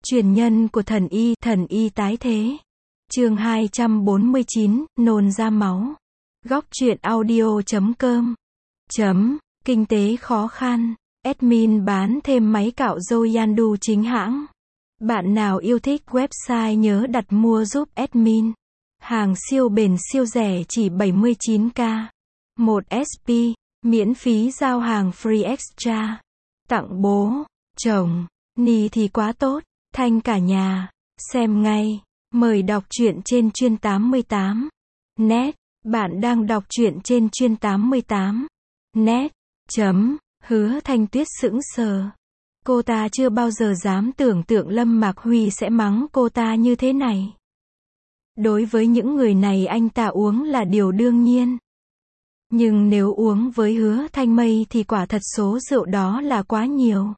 Truyền nhân của thần y tái thế. Chương 249, nôn ra máu. Góc truyện audio.com. Kinh tế khó khăn. Admin bán thêm máy cạo râu Yandu chính hãng. Bạn nào yêu thích website nhớ đặt mua giúp admin. Hàng siêu bền siêu rẻ chỉ 79k. 1 SP, miễn phí giao hàng free extra. Tặng bố, chồng, ni thì quá tốt, thanh cả nhà. Xem ngay. Mời đọc truyện trên chuyên 88. Net. Bạn đang đọc truyện trên chuyên 88. Net. Hứa Thanh Tuyết sững sờ. Cô ta chưa bao giờ dám tưởng tượng Lâm Mạc Huy sẽ mắng cô ta như thế này. Đối với những người này anh ta uống là điều đương nhiên. Nhưng nếu uống với Hứa Thanh Mây thì quả thật số rượu đó là quá nhiều.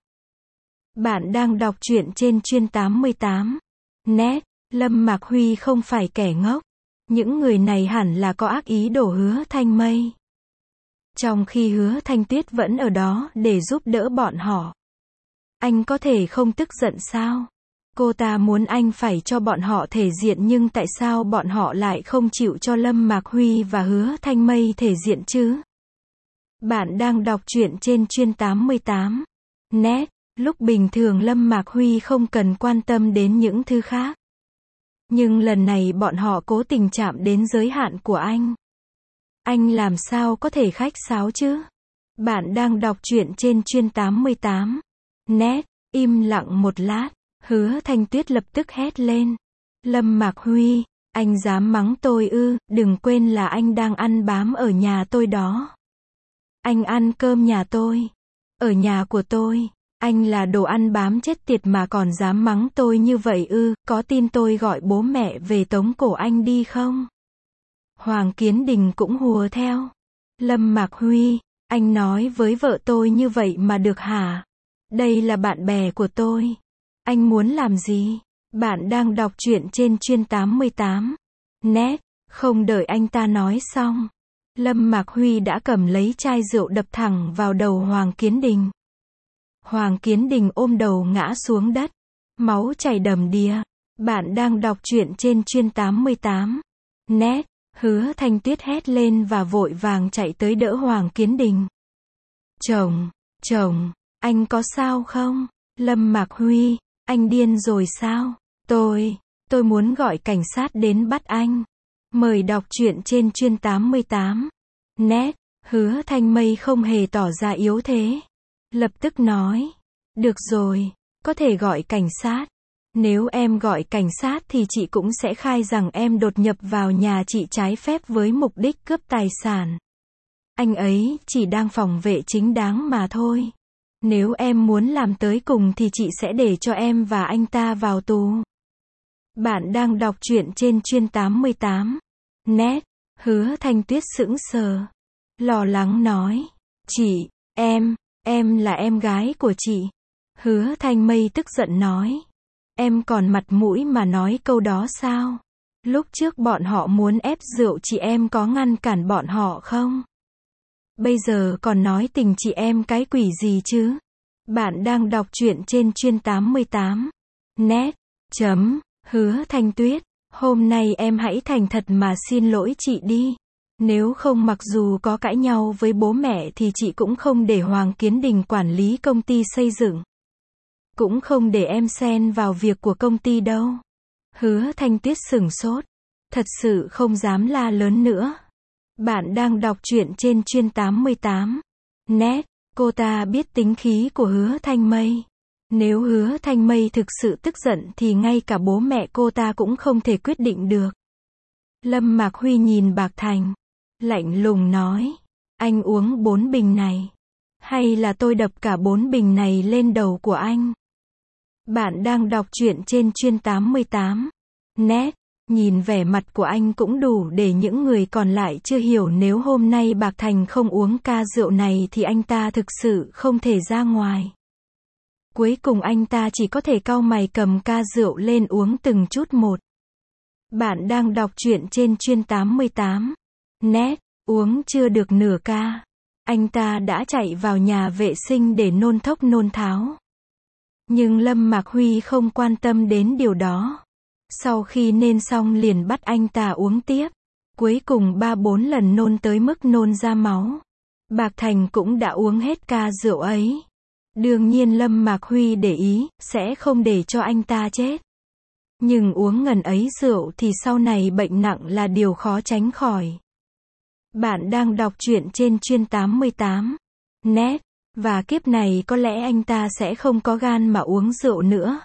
Bạn đang đọc truyện trên chuyên 88. Net. Lâm Mạc Huy không phải kẻ ngốc. Những người này hẳn là có ác ý đổ Hứa Thanh Mây. Trong khi Hứa Thanh Tuyết vẫn ở đó để giúp đỡ bọn họ. Anh có thể không tức giận sao? Cô ta muốn anh phải cho bọn họ thể diện nhưng tại sao bọn họ lại không chịu cho Lâm Mạc Huy và Hứa Thanh Mây thể diện chứ? Bạn đang đọc truyện trên chuyên 88. Net. Lúc bình thường Lâm Mạc Huy không cần quan tâm đến những thứ khác. Nhưng lần này bọn họ cố tình chạm đến giới hạn của anh. Anh làm sao có thể khách sáo chứ? Bạn đang đọc truyện trên chuyên 88. Net. Im lặng một lát. Hứa Thanh Tuyết lập tức hét lên. Lâm Mạc Huy, anh dám mắng tôi ư? Đừng quên là anh đang ăn bám ở nhà tôi đó. Anh ăn cơm nhà tôi. Ở nhà của tôi. Anh là đồ ăn bám chết tiệt mà còn dám mắng tôi như vậy ư? Có tin tôi gọi bố mẹ về tống cổ anh đi không? Hoàng Kiến Đình cũng hùa theo. Lâm Mạc Huy, anh nói với vợ tôi như vậy mà được hả? Đây là bạn bè của tôi. Anh muốn làm gì? Bạn đang đọc truyện trên chuyên 88. Net. Không đợi anh ta nói xong. Lâm Mạc Huy đã cầm lấy chai rượu đập thẳng vào đầu Hoàng Kiến Đình. Hoàng Kiến Đình ôm đầu ngã xuống đất. Máu chảy đầm đìa. Bạn đang đọc truyện trên chuyên 88. Net. Hứa Thanh Tuyết hét lên và vội vàng chạy tới đỡ Hoàng Kiến Đình. Chồng, anh có sao không? Lâm Mạc Huy, anh điên rồi sao? Tôi muốn gọi cảnh sát đến bắt anh. Mời đọc truyện trên chuyên 88. Net. Hứa Thanh Mây không hề tỏ ra yếu thế. Lập tức nói. Được rồi, có thể gọi cảnh sát. Nếu em gọi cảnh sát thì chị cũng sẽ khai rằng em đột nhập vào nhà chị trái phép với mục đích cướp tài sản. Anh ấy chỉ đang phòng vệ chính đáng mà thôi. Nếu em muốn làm tới cùng thì chị sẽ để cho em và anh ta vào tù. Bạn đang đọc truyện trên chuyên 88. Net. Hứa Thanh Tuyết sững sờ. Lo lắng nói. Chị, em là em gái của chị. Hứa Thanh Mây tức giận nói. Em còn mặt mũi mà nói câu đó sao? Lúc trước bọn họ muốn ép rượu chị em có ngăn cản bọn họ không? Bây giờ còn nói tình chị em cái quỷ gì chứ? Bạn đang đọc truyện trên chuyên 88. Net. Hứa Thanh Tuyết, hôm nay em hãy thành thật mà xin lỗi chị đi. Nếu không mặc dù có cãi nhau với bố mẹ thì chị cũng không để Hoàng Kiến Đình quản lý công ty xây dựng. Cũng không để em xen vào việc của công ty đâu. Hứa Thanh Tuyết sửng sốt. Thật sự không dám la lớn nữa. Bạn đang đọc truyện trên chuyên 88. Net. Cô ta biết tính khí của Hứa Thanh Mây. Nếu Hứa Thanh Mây thực sự tức giận thì ngay cả bố mẹ cô ta cũng không thể quyết định được. Lâm Mạc Huy nhìn Bạc Thành. Lạnh lùng nói. Anh uống 4 bình này. Hay là tôi đập cả 4 bình này lên đầu của anh? Bạn đang đọc truyện trên chuyên 88. Net. Nhìn vẻ mặt của anh cũng đủ để những người còn lại chưa hiểu nếu hôm nay Bạc Thành không uống ca rượu này thì anh ta thực sự không thể ra ngoài. Cuối cùng anh ta chỉ có thể cau mày cầm ca rượu lên uống từng chút một. Bạn đang đọc truyện trên chuyên 88. Net. Uống chưa được nửa ca. Anh ta đã chạy vào nhà vệ sinh để nôn thốc nôn tháo. Nhưng Lâm Mạc Huy không quan tâm đến điều đó. Sau khi nôn xong liền bắt anh ta uống tiếp. Cuối cùng 3-4 lần nôn tới mức nôn ra máu. Bạc Thành cũng đã uống hết ca rượu ấy. Đương nhiên Lâm Mạc Huy để ý, sẽ không để cho anh ta chết. Nhưng uống ngần ấy rượu thì sau này bệnh nặng là điều khó tránh khỏi. Bạn đang đọc truyện trên Chuyên 88 net, và kiếp này có lẽ anh ta sẽ không có gan mà uống rượu nữa.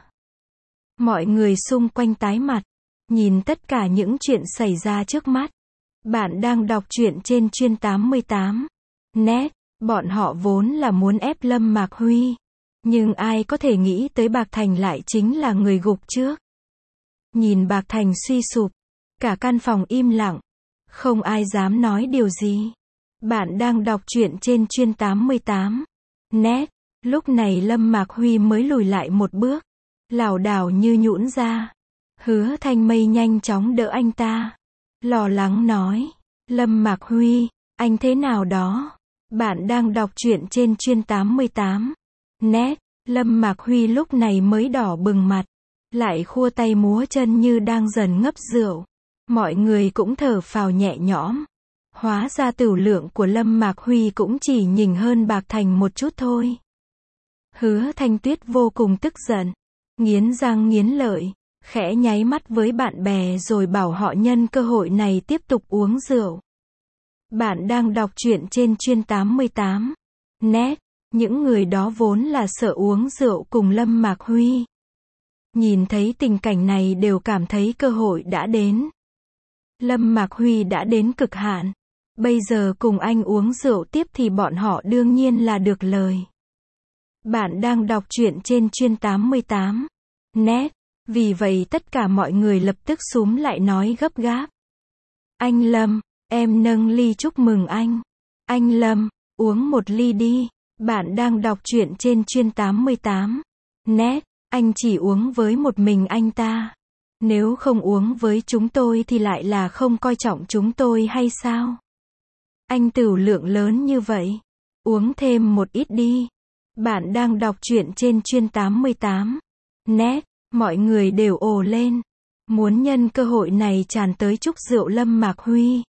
Mọi người xung quanh tái mặt, nhìn tất cả những chuyện xảy ra trước mắt. Bạn đang đọc truyện trên Chuyên 88 net, bọn họ vốn là muốn ép Lâm Mạc Huy. Nhưng ai có thể nghĩ tới Bạc Thành lại chính là người gục trước. Nhìn Bạc Thành suy sụp, cả căn phòng im lặng. Không ai dám nói điều gì. Bạn đang đọc truyện trên Chuyên 88 net. Lúc này Lâm Mạc Huy mới lùi lại một bước, lảo đảo như nhũn ra. Hứa Thanh Mây nhanh chóng đỡ anh ta, lo lắng nói, Lâm Mạc Huy, anh thế nào đó? Bạn đang đọc truyện trên Chuyên 88 net. Lâm Mạc Huy lúc này mới đỏ bừng mặt, lại khua tay múa chân như đang dần ngấp rượu. Mọi người cũng thở phào nhẹ nhõm. Hóa ra tửu lượng của Lâm Mạc Huy cũng chỉ nhỉnh hơn Bạc Thành một chút thôi. Hứa Thanh Tuyết vô cùng tức giận, nghiến răng nghiến lợi, khẽ nháy mắt với bạn bè rồi bảo họ nhân cơ hội này tiếp tục uống rượu. Bạn đang đọc truyện trên Chuyên 88 net. Những người đó vốn là sợ uống rượu cùng Lâm Mạc Huy. Nhìn thấy tình cảnh này đều cảm thấy cơ hội đã đến. Lâm Mạc Huy đã đến cực hạn. Bây giờ cùng anh uống rượu tiếp thì bọn họ đương nhiên là được lời. Bạn đang đọc truyện trên Chuyên 88 net. Vì vậy tất cả mọi người lập tức xúm lại nói gấp gáp. Anh Lâm, em nâng ly chúc mừng anh. Anh Lâm, uống một ly đi. Bạn đang đọc truyện trên Chuyên 88 net. Anh chỉ uống với một mình anh ta. Nếu không uống với chúng tôi thì lại là không coi trọng chúng tôi hay sao? Anh tửu lượng lớn như vậy. Uống thêm một ít đi. Bạn đang đọc truyện trên Chuyên 88 net. Mọi người đều ồ lên. Muốn nhân cơ hội này tràn tới chúc rượu Lâm Mạc Huy.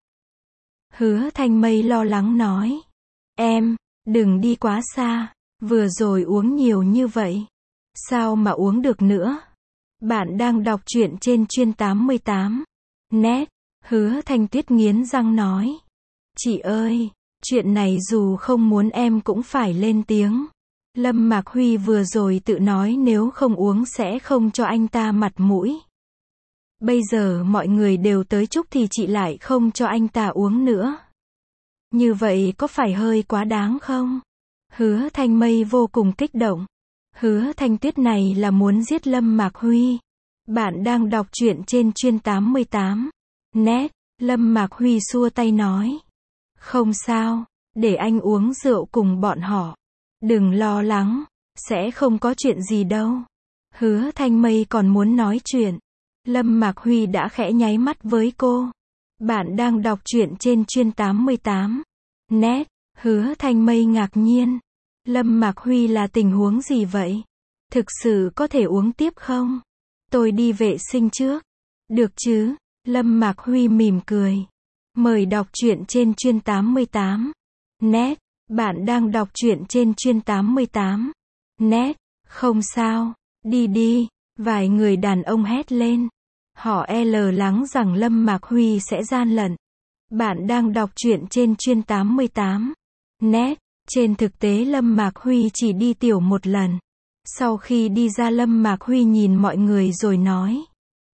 Hứa Thanh Mây lo lắng nói. Em, đừng đi quá xa. Vừa rồi uống nhiều như vậy. Sao mà uống được nữa? Bạn đang đọc truyện trên Chuyên 88 net. Hứa Thanh Tuyết nghiến răng nói. Chị ơi, chuyện này dù không muốn em cũng phải lên tiếng. Lâm Mạc Huy vừa rồi tự nói nếu không uống sẽ không cho anh ta mặt mũi. Bây giờ mọi người đều tới chúc thì chị lại không cho anh ta uống nữa. Như vậy có phải hơi quá đáng không? Hứa Thanh Mây vô cùng kích động. Hứa Thanh Tuyết này là muốn giết Lâm Mạc Huy. Bạn đang đọc truyện trên Chuyên 88 net. Lâm Mạc Huy xua tay nói. Không sao, để anh uống rượu cùng bọn họ. Đừng lo lắng, sẽ không có chuyện gì đâu. Hứa Thanh Mây còn muốn nói chuyện. Lâm Mạc Huy đã khẽ nháy mắt với cô. Bạn đang đọc truyện trên Chuyên 88 net. Hứa Thanh Mây ngạc nhiên. Lâm Mạc Huy là tình huống gì vậy? Thực sự có thể uống tiếp không? Tôi đi vệ sinh trước. Được chứ? Lâm Mạc Huy mỉm cười. Mời đọc truyện trên Chuyên 88 net. Bạn đang đọc truyện trên Chuyên 88 net. Không sao, đi đi. Vài người đàn ông hét lên. Họ lắng rằng Lâm Mạc Huy sẽ gian lận. Bạn đang đọc truyện trên Chuyên 88 net. Trên thực tế Lâm Mạc Huy chỉ đi tiểu một lần. Sau khi đi ra Lâm Mạc Huy nhìn mọi người rồi nói.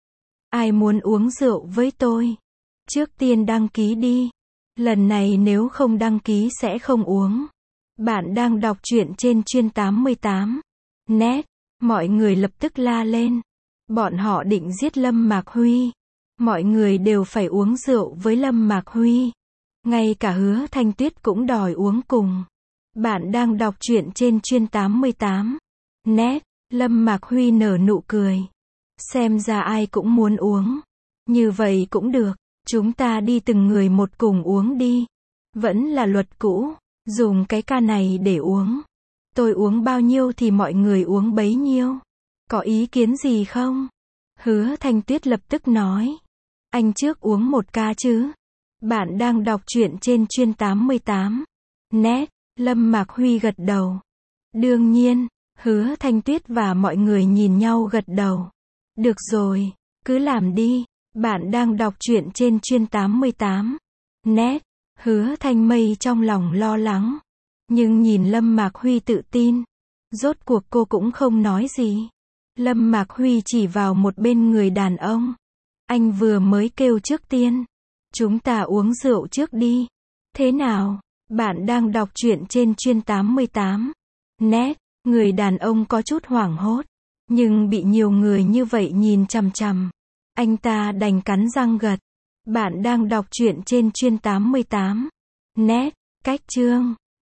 Ai muốn uống rượu với tôi? Trước tiên đăng ký đi. Lần này nếu không đăng ký sẽ không uống. Bạn đang đọc truyện trên Chuyên 88 net. Mọi người lập tức la lên. Bọn họ định giết Lâm Mạc Huy. Mọi người đều phải uống rượu với Lâm Mạc Huy. Ngay cả Hứa Thanh Tuyết cũng đòi uống cùng. Bạn đang đọc truyện trên Chuyên 88 net. Lâm Mạc Huy nở nụ cười. Xem ra ai cũng muốn uống. Như vậy cũng được. Chúng ta đi từng người một cùng uống đi. Vẫn là luật cũ. Dùng cái ca này để uống. Tôi uống bao nhiêu thì mọi người uống bấy nhiêu. Có ý kiến gì không? Hứa Thanh Tuyết lập tức nói. Anh trước uống một ca chứ. Bạn đang đọc truyện trên chuyên 88. Net. Lâm Mạc Huy gật đầu. Đương nhiên. Hứa Thanh Tuyết và mọi người nhìn nhau gật đầu. Được rồi. Cứ làm đi. Bạn đang đọc truyện trên chuyên 88. Net. Hứa Thanh Mây trong lòng lo lắng. Nhưng nhìn Lâm Mạc Huy tự tin. Rốt cuộc cô cũng không nói gì. Lâm Mạc Huy chỉ vào một bên người đàn ông. Anh vừa mới kêu trước tiên. Chúng ta uống rượu trước đi. Thế nào? Bạn đang đọc truyện trên chuyên 88. Net. Người đàn ông có chút hoảng hốt. Nhưng bị nhiều người như vậy nhìn chằm chằm. Anh ta đành cắn răng gật. Bạn đang đọc truyện trên chuyên 88. Net. Cách chương